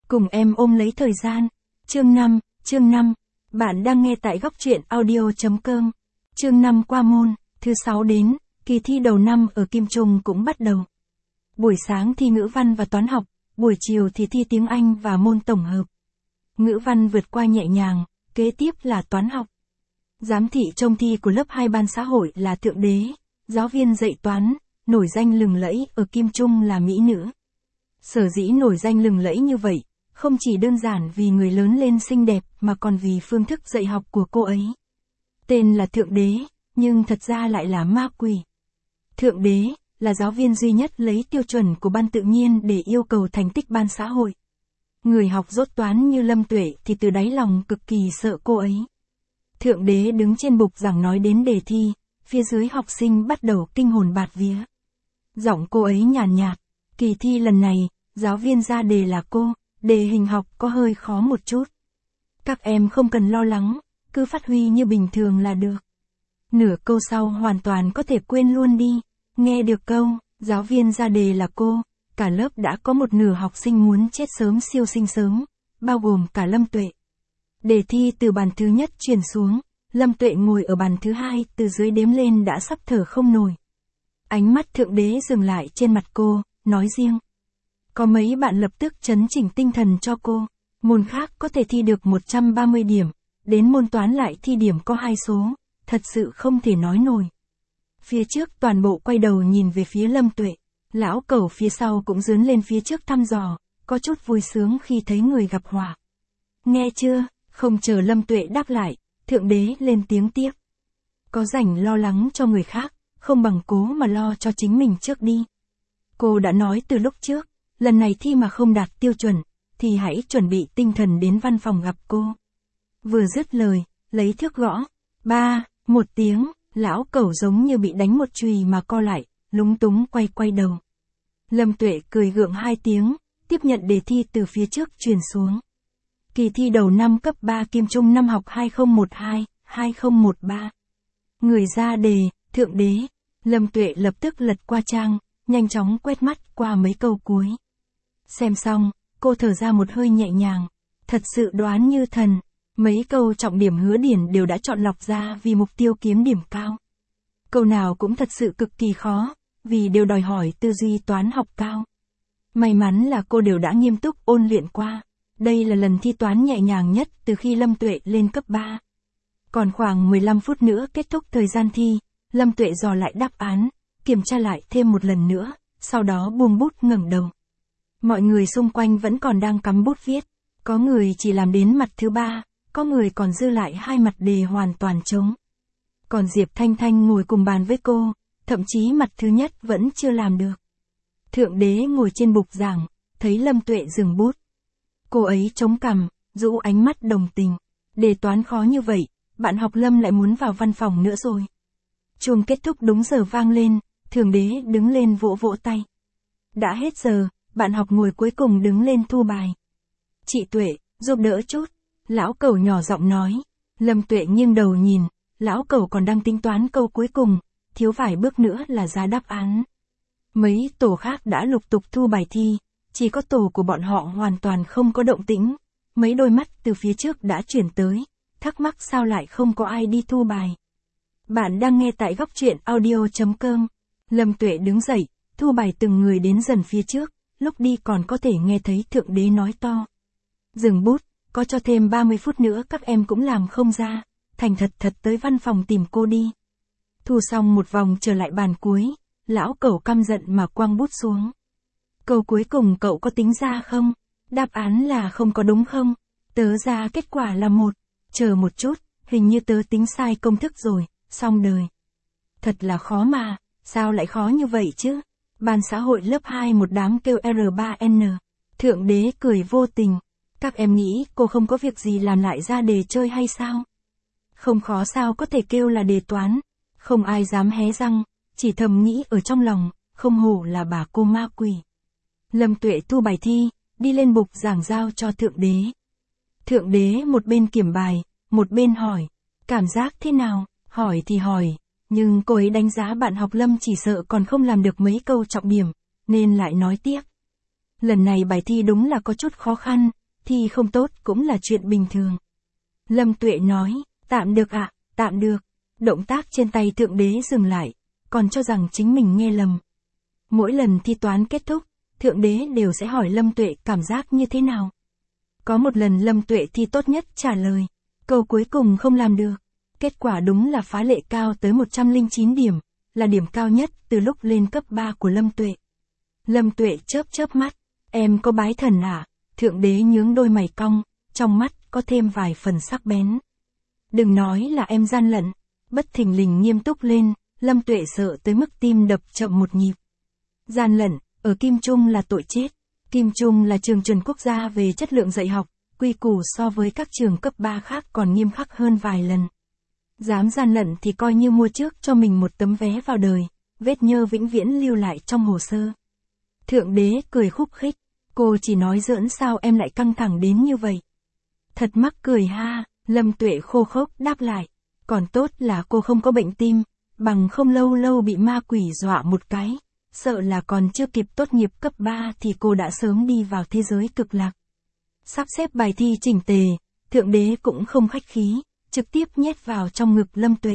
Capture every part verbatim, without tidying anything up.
Cùng em ôm lấy thời gian. Chương năm, chương năm. Bạn đang nghe tại góc truyện audio chấm com. Chương năm qua môn, thứ sáu đến, kỳ thi đầu năm ở Kim Trung cũng bắt đầu. Buổi sáng thi ngữ văn và toán học, buổi chiều thì thi tiếng Anh và môn tổng hợp. Ngữ văn vượt qua nhẹ nhàng, kế tiếp là toán học. Giám thị trông thi của lớp hai ban xã hội là Thượng Đế, giáo viên dạy toán, nổi danh lừng lẫy ở Kim Trung là mỹ nữ. Sở dĩ nổi danh lừng lẫy như vậy, không chỉ đơn giản vì người lớn lên xinh đẹp mà còn vì phương thức dạy học của cô ấy. Tên là Thượng Đế, nhưng thật ra lại là ma quỷ. Thượng Đế là giáo viên duy nhất lấy tiêu chuẩn của ban tự nhiên để yêu cầu thành tích ban xã hội. Người học dốt toán như Lâm Tuệ thì từ đáy lòng cực kỳ sợ cô ấy. Thượng Đế đứng trên bục giảng nói đến đề thi, phía dưới học sinh bắt đầu kinh hồn bạt vía. Giọng cô ấy nhàn nhạt, kỳ thi lần này, giáo viên ra đề là cô, đề hình học có hơi khó một chút. Các em không cần lo lắng, cứ phát huy như bình thường là được. Nửa câu sau hoàn toàn có thể quên luôn đi. Nghe được câu, giáo viên ra đề là cô, cả lớp đã có một nửa học sinh muốn chết sớm siêu sinh sớm, bao gồm cả Lâm Tuệ. Đề thi từ bàn thứ nhất truyền xuống, Lâm Tuệ ngồi ở bàn thứ hai từ dưới đếm lên đã sắp thở không nổi. Ánh mắt Thượng Đế dừng lại trên mặt cô, nói riêng. Có mấy bạn lập tức chấn chỉnh tinh thần cho cô, môn khác có thể thi được một trăm ba mươi điểm, đến môn toán lại thi điểm có hai số, thật sự không thể nói nổi. Phía trước toàn bộ quay đầu nhìn về phía Lâm Tuệ, lão cẩu phía sau cũng dướn lên phía trước thăm dò, có chút vui sướng khi thấy người gặp họa. Nghe chưa, không chờ Lâm Tuệ đáp lại, Thượng Đế lên tiếng tiếp. Có rảnh lo lắng cho người khác, không bằng cố mà lo cho chính mình trước đi. Cô đã nói từ lúc trước, lần này thi mà không đạt tiêu chuẩn, thì hãy chuẩn bị tinh thần đến văn phòng gặp cô. Vừa dứt lời, lấy thước gõ. Ba, một tiếng, lão cẩu giống như bị đánh một chùy mà co lại, lúng túng quay quay đầu. Lâm Tuệ cười gượng hai tiếng, tiếp nhận đề thi từ phía trước truyền xuống. Kỳ thi đầu năm cấp ba Kim Trung năm học hai không một hai, hai không một ba. Người ra đề, Thượng Đế. Lâm Tuệ lập tức lật qua trang, nhanh chóng quét mắt qua mấy câu cuối. Xem xong, cô thở ra một hơi nhẹ nhàng. Thật sự đoán như thần, mấy câu trọng điểm hứa điển đều đã chọn lọc ra vì mục tiêu kiếm điểm cao. Câu nào cũng thật sự cực kỳ khó, vì đều đòi hỏi tư duy toán học cao. May mắn là cô đều đã nghiêm túc ôn luyện qua. Đây là lần thi toán nhẹ nhàng nhất từ khi Lâm Tuệ lên cấp ba. Còn khoảng mười lăm phút nữa kết thúc thời gian thi, Lâm Tuệ dò lại đáp án, kiểm tra lại thêm một lần nữa, sau đó buông bút ngẩng đầu. Mọi người xung quanh vẫn còn đang cắm bút viết, có người chỉ làm đến mặt thứ ba, có người còn dư lại hai mặt đề hoàn toàn trống. Còn Diệp Thanh Thanh ngồi cùng bàn với cô, thậm chí mặt thứ nhất vẫn chưa làm được. Thượng Đế ngồi trên bục giảng, thấy Lâm Tuệ dừng bút. Cô ấy chống cằm, rũ ánh mắt đồng tình. Đề toán khó như vậy, bạn học Lâm lại muốn vào văn phòng nữa rồi. Chuông kết thúc đúng giờ vang lên, Thượng Đế đứng lên vỗ vỗ tay. Đã hết giờ, bạn học ngồi cuối cùng đứng lên thu bài. Chị Tuệ, giúp đỡ chút. Lão cẩu nhỏ giọng nói. Lâm Tuệ nghiêng đầu nhìn, lão cẩu còn đang tính toán câu cuối cùng, thiếu vài bước nữa là ra đáp án. Mấy tổ khác đã lục tục thu bài thi, chỉ có tổ của bọn họ hoàn toàn không có động tĩnh. Mấy đôi mắt từ phía trước đã chuyển tới, thắc mắc sao lại không có ai đi thu bài. Bạn đang nghe tại góc truyện audio chấm com. Lâm Tuệ đứng dậy, thu bài từng người đến dần phía trước, lúc đi còn có thể nghe thấy Thượng Đế nói to. Dừng bút, có cho thêm ba mươi phút nữa các em cũng làm không ra, thành thật thật tới văn phòng tìm cô đi. Thu xong một vòng trở lại bàn cuối, lão cẩu căm giận mà quăng bút xuống. Câu cuối cùng cậu có tính ra không? Đáp án là không có đúng không? Tớ ra kết quả là một. Chờ một chút, hình như tớ tính sai công thức rồi, xong đời. Thật là khó mà, sao lại khó như vậy chứ? Ban xã hội lớp hai một đám kêu R ba N. Thượng Đế cười vô tình. Các em nghĩ cô không có việc gì làm lại ra đề chơi hay sao? Không khó sao có thể kêu là đề toán. Không ai dám hé răng, chỉ thầm nghĩ ở trong lòng, không hổ là bà cô ma quỷ. Lâm Tuệ thu bài thi, đi lên bục giảng giao cho Thượng Đế. Thượng Đế một bên kiểm bài, một bên hỏi, cảm giác thế nào? Hỏi thì hỏi, nhưng cô ấy đánh giá bạn học Lâm chỉ sợ còn không làm được mấy câu trọng điểm, nên lại nói tiếp. Lần này bài thi đúng là có chút khó khăn, thi không tốt cũng là chuyện bình thường. Lâm Tuệ nói, tạm được ạ, tạm được. Động tác trên tay thượng đế dừng lại, còn cho rằng chính mình nghe lầm. Mỗi lần thi toán kết thúc, thượng đế đều sẽ hỏi Lâm Tuệ cảm giác như thế nào. Có một lần Lâm Tuệ thi tốt nhất trả lời, câu cuối cùng không làm được. Kết quả đúng là phá lệ cao tới một trăm lẻ chín điểm, là điểm cao nhất từ lúc lên cấp ba của Lâm Tuệ. Lâm Tuệ chớp chớp mắt, em có bái thần à? Thượng đế nhướng đôi mày cong, trong mắt có thêm vài phần sắc bén. Đừng nói là em gian lận. Bất thình lình nghiêm túc lên, Lâm Tuệ sợ tới mức tim đập chậm một nhịp. Gian lận, ở Kim Trung là tội chết. Kim Trung là trường chuẩn quốc gia về chất lượng dạy học, quy củ so với các trường cấp ba khác còn nghiêm khắc hơn vài lần. Dám gian lận thì coi như mua trước cho mình một tấm vé vào đời, vết nhơ vĩnh viễn lưu lại trong hồ sơ. Thượng đế cười khúc khích, cô chỉ nói giỡn sao em lại căng thẳng đến như vậy. Thật mắc cười ha, Lâm Tuệ khô khốc đáp lại. Còn tốt là cô không có bệnh tim, bằng không lâu lâu bị ma quỷ dọa một cái, sợ là còn chưa kịp tốt nghiệp cấp ba thì cô đã sớm đi vào thế giới cực lạc. Sắp xếp bài thi chỉnh tề, thượng đế cũng không khách khí, trực tiếp nhét vào trong ngực Lâm Tuệ.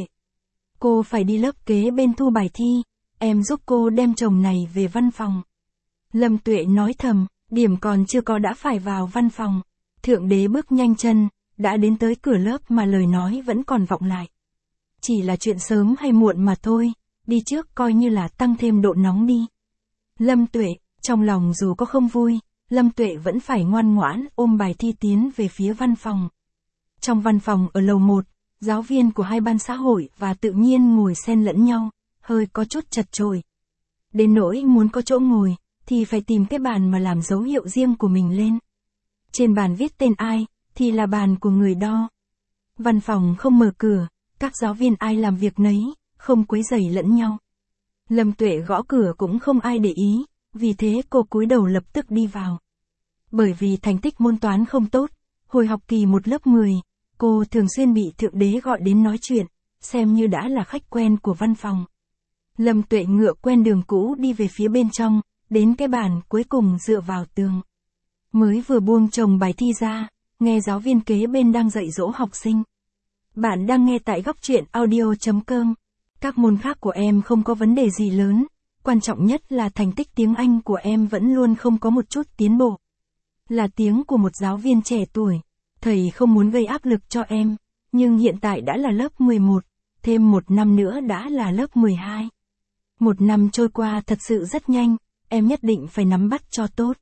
Cô phải đi lớp kế bên thu bài thi, em giúp cô đem chồng này về văn phòng. Lâm Tuệ nói thầm, điểm còn chưa có đã phải vào văn phòng. Thượng đế bước nhanh chân, đã đến tới cửa lớp mà lời nói vẫn còn vọng lại. Chỉ là chuyện sớm hay muộn mà thôi, đi trước coi như là tăng thêm độ nóng đi. Lâm Tuệ, trong lòng dù có không vui, Lâm Tuệ vẫn phải ngoan ngoãn ôm bài thi tiến về phía văn phòng. Trong văn phòng ở lầu một, giáo viên của hai ban xã hội và tự nhiên ngồi xen lẫn nhau, hơi có chút chật chội. Đến nỗi muốn có chỗ ngồi, thì phải tìm cái bàn mà làm dấu hiệu riêng của mình lên. Trên bàn viết tên ai, thì là bàn của người đo. Văn phòng không mở cửa, các giáo viên ai làm việc nấy, không quấy rầy lẫn nhau. Lâm Tuệ gõ cửa cũng không ai để ý, vì thế cô cúi đầu lập tức đi vào. Bởi vì thành tích môn toán không tốt, hồi học kỳ một lớp mười, cô thường xuyên bị thượng đế gọi đến nói chuyện, xem như đã là khách quen của văn phòng. Lâm Tuệ ngựa quen đường cũ đi về phía bên trong, đến cái bàn cuối cùng dựa vào tường. Mới vừa buông chồng bài thi ra, nghe giáo viên kế bên đang dạy dỗ học sinh. Bạn đang nghe tại góc truyện audio chấm com. Các môn khác của em không có vấn đề gì lớn, quan trọng nhất là thành tích tiếng Anh của em vẫn luôn không có một chút tiến bộ. Là tiếng của một giáo viên trẻ tuổi, thầy không muốn gây áp lực cho em, nhưng hiện tại đã là lớp mười một, thêm một năm nữa đã là lớp mười hai. Một năm trôi qua thật sự rất nhanh, em nhất định phải nắm bắt cho tốt.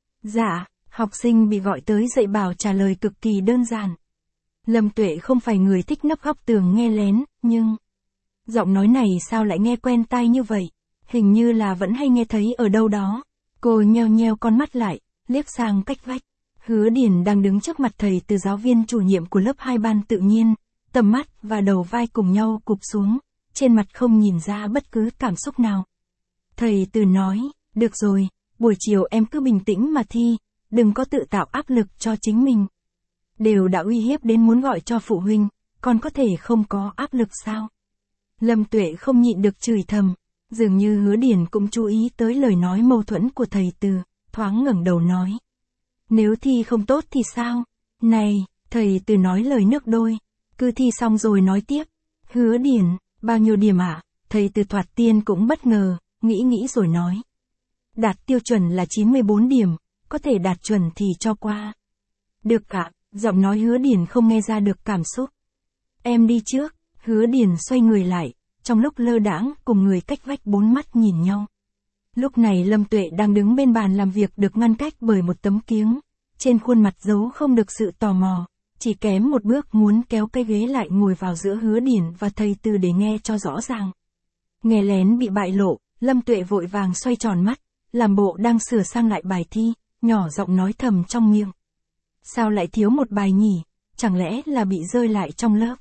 Dạ, học sinh bị gọi tới dạy bảo trả lời cực kỳ đơn giản. Lâm Tuệ không phải người thích nấp góc tường nghe lén, nhưng... giọng nói này sao lại nghe quen tai như vậy? Hình như là vẫn hay nghe thấy ở đâu đó. Cô nheo nheo con mắt lại, liếc sang cách vách. Hứa Điền đang đứng trước mặt thầy từ giáo viên chủ nhiệm của lớp hai ban tự nhiên, tầm mắt và đầu vai cùng nhau cụp xuống, trên mặt không nhìn ra bất cứ cảm xúc nào. Thầy từ nói, được rồi, buổi chiều em cứ bình tĩnh mà thi, đừng có tự tạo áp lực cho chính mình. Đều đã uy hiếp đến muốn gọi cho phụ huynh, còn có thể không có áp lực sao? Lâm Tuệ không nhịn được chửi thầm, dường như Hứa Điền cũng chú ý tới lời nói mâu thuẫn của thầy từ, thoáng ngẩng đầu nói. Nếu thi không tốt thì sao? Này, thầy từ nói lời nước đôi, cứ thi xong rồi nói tiếp. Hứa Điền, bao nhiêu điểm ạ? À? Thầy từ thoạt tiên cũng bất ngờ, nghĩ nghĩ rồi nói. Đạt tiêu chuẩn là chín mươi bốn điểm, có thể đạt chuẩn thì cho qua. Được ạ, giọng nói Hứa Điền không nghe ra được cảm xúc. Em đi trước. Hứa Điền xoay người lại, trong lúc lơ đãng cùng người cách vách bốn mắt nhìn nhau. Lúc này Lâm Tuệ đang đứng bên bàn làm việc được ngăn cách bởi một tấm kiếng, trên khuôn mặt giấu không được sự tò mò, chỉ kém một bước muốn kéo cái ghế lại ngồi vào giữa Hứa Điền và thầy Từ để nghe cho rõ ràng. Nghe lén bị bại lộ, Lâm Tuệ vội vàng xoay tròn mắt, làm bộ đang sửa sang lại bài thi, nhỏ giọng nói thầm trong miệng. Sao lại thiếu một bài nhỉ, chẳng lẽ là bị rơi lại trong lớp?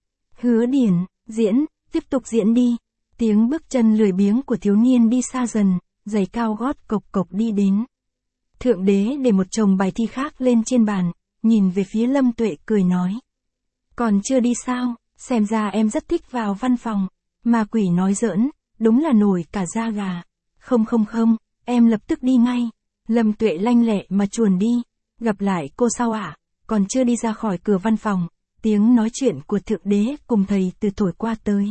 Hứa Điền, diễn, tiếp tục diễn đi. Tiếng bước chân lười biếng của thiếu niên đi xa dần, giày cao gót cộc cộc đi đến. Thượng đế để một chồng bài thi khác lên trên bàn, nhìn về phía Lâm Tuệ cười nói. Còn chưa đi sao, xem ra em rất thích vào văn phòng. Ma quỷ nói giỡn, đúng là nổi cả da gà. Không không không, em lập tức đi ngay. Lâm Tuệ lanh lẹ mà chuồn đi. Gặp lại cô sau ạ, à? Còn chưa đi ra khỏi cửa văn phòng, tiếng nói chuyện của Thượng Đế cùng thầy từ thổi qua tới.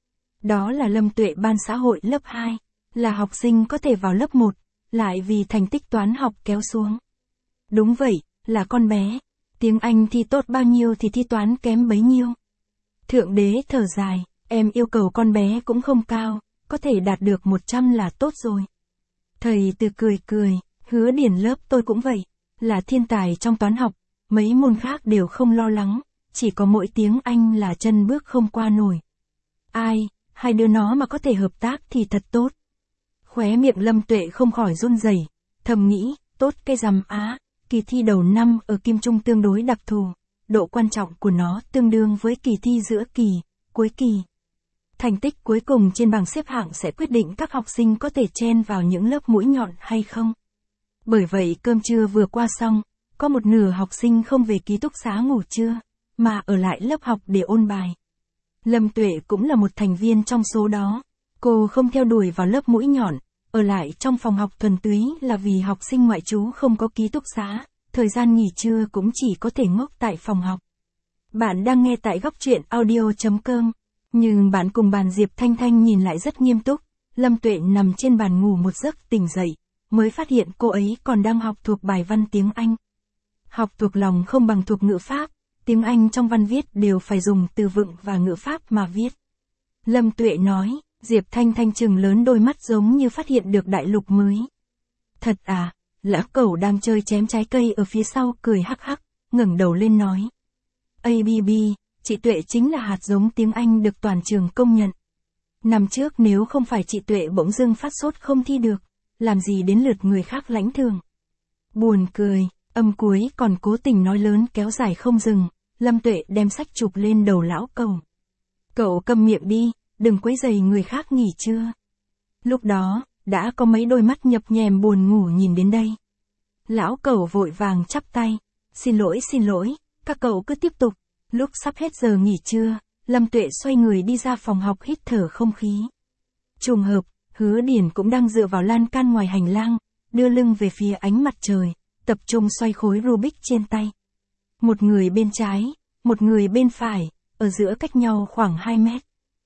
Đó là Lâm Tuệ ban xã hội lớp hai, là học sinh có thể vào lớp một, lại vì thành tích toán học kéo xuống. Đúng vậy, là con bé. Tiếng Anh thi tốt bao nhiêu thì thi toán kém bấy nhiêu. Thượng Đế thở dài, em yêu cầu con bé cũng không cao, có thể đạt được một trăm là tốt rồi. Thầy từ cười cười, Hứa Điển lớp tôi cũng vậy, là thiên tài trong toán học, mấy môn khác đều không lo lắng, chỉ có mỗi tiếng Anh là chân bước không qua nổi. Ai, hai đứa nó mà có thể hợp tác thì thật tốt. Khóe miệng Lâm Tuệ không khỏi run rẩy, thầm nghĩ, tốt cái rằm á, kỳ thi đầu năm ở Kim Trung tương đối đặc thù, độ quan trọng của nó tương đương với kỳ thi giữa kỳ, cuối kỳ. Thành tích cuối cùng trên bảng xếp hạng sẽ quyết định các học sinh có thể chen vào những lớp mũi nhọn hay không. Bởi vậy cơm trưa vừa qua xong, có một nửa học sinh không về ký túc xá ngủ trưa, mà ở lại lớp học để ôn bài. Lâm Tuệ cũng là một thành viên trong số đó. Cô không theo đuổi vào lớp mũi nhọn, ở lại trong phòng học thuần túy là vì học sinh ngoại trú không có ký túc xá, thời gian nghỉ trưa cũng chỉ có thể ngốc tại phòng học. Bạn đang nghe tại góc truyện audio chấm com, nhưng bạn cùng bàn Diệp Thanh Thanh nhìn lại rất nghiêm túc. Lâm Tuệ nằm trên bàn ngủ một giấc tỉnh dậy, mới phát hiện cô ấy còn đang học thuộc bài văn tiếng Anh. Học thuộc lòng không bằng thuộc ngữ pháp, tiếng Anh trong văn viết đều phải dùng từ vựng và ngữ pháp mà viết. Lâm Tuệ nói, Diệp Thanh Thanh trừng lớn đôi mắt giống như phát hiện được đại lục mới. Thật à, lão cẩu đang chơi chém trái cây ở phía sau cười hắc hắc, ngẩng đầu lên nói. a bê bê, chị Tuệ chính là hạt giống tiếng Anh được toàn trường công nhận. Năm trước nếu không phải chị Tuệ bỗng dưng phát sốt không thi được, làm gì đến lượt người khác lãnh thưởng. Buồn cười, âm cuối còn cố tình nói lớn kéo dài không dừng, Lâm Tuệ đem sách chụp lên đầu lão cẩu. Cậu câm miệng đi, đừng quấy rầy người khác nghỉ trưa. Lúc đó, đã có mấy đôi mắt nhập nhèm buồn ngủ nhìn đến đây. Lão cẩu vội vàng chắp tay, xin lỗi xin lỗi, các cậu cứ tiếp tục. Lúc sắp hết giờ nghỉ trưa, Lâm Tuệ xoay người đi ra phòng học hít thở không khí. Trùng hợp, Hứa Điển cũng đang dựa vào lan can ngoài hành lang, đưa lưng về phía ánh mặt trời, tập trung xoay khối Rubik trên tay. Một người bên trái, một người bên phải, ở giữa cách nhau khoảng hai mét.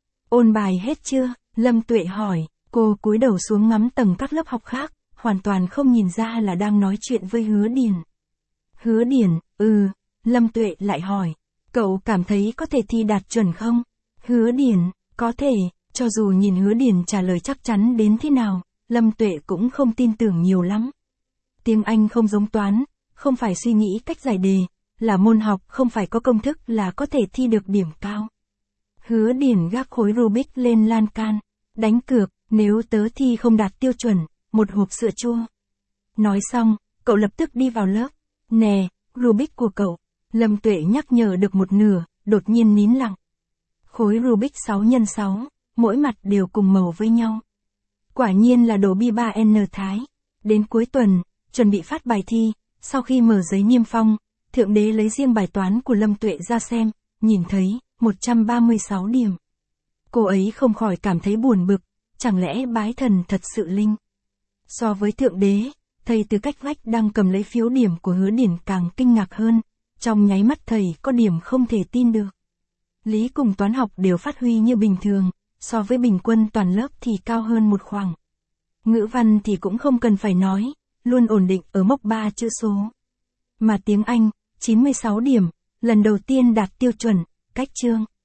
Ôn bài hết chưa? Lâm Tuệ hỏi, cô cúi đầu xuống ngắm tầng các lớp học khác, hoàn toàn không nhìn ra là đang nói chuyện với Hứa Điển. Hứa Điển, ừ, Lâm Tuệ lại hỏi, cậu cảm thấy có thể thi đạt chuẩn không? Hứa Điển, có thể, cho dù nhìn Hứa Điển trả lời chắc chắn đến thế nào, Lâm Tuệ cũng không tin tưởng nhiều lắm. Tiếng Anh không giống toán, không phải suy nghĩ cách giải đề, là môn học không phải có công thức là có thể thi được điểm cao. Hứa Điển gác khối Rubik lên lan can, đánh cược, nếu tớ thi không đạt tiêu chuẩn, một hộp sữa chua. Nói xong, cậu lập tức đi vào lớp. Nè, Rubik của cậu. Lâm Tuệ nhắc nhở được một nửa, đột nhiên nín lặng. Khối Rubik sáu nhân sáu, mỗi mặt đều cùng màu với nhau. Quả nhiên là đồ bi ba N Thái. Đến cuối tuần, chuẩn bị phát bài thi, sau khi mở giấy niêm phong, Thượng Đế lấy riêng bài toán của Lâm Tuệ ra xem, nhìn thấy một trăm ba mươi sáu điểm. Cô ấy không khỏi cảm thấy buồn bực, chẳng lẽ bái thần thật sự linh. So với Thượng Đế, thầy từ cách vách đang cầm lấy phiếu điểm của Hứa Điển càng kinh ngạc hơn, trong nháy mắt thầy có điểm không thể tin được. Lý cùng toán học đều phát huy như bình thường, so với bình quân toàn lớp thì cao hơn một khoảng. Ngữ văn thì cũng không cần phải nói, luôn ổn định ở mốc ba chữ số. Mà tiếng Anh, chín mươi sáu điểm, lần đầu tiên đạt tiêu chuẩn, cách chương.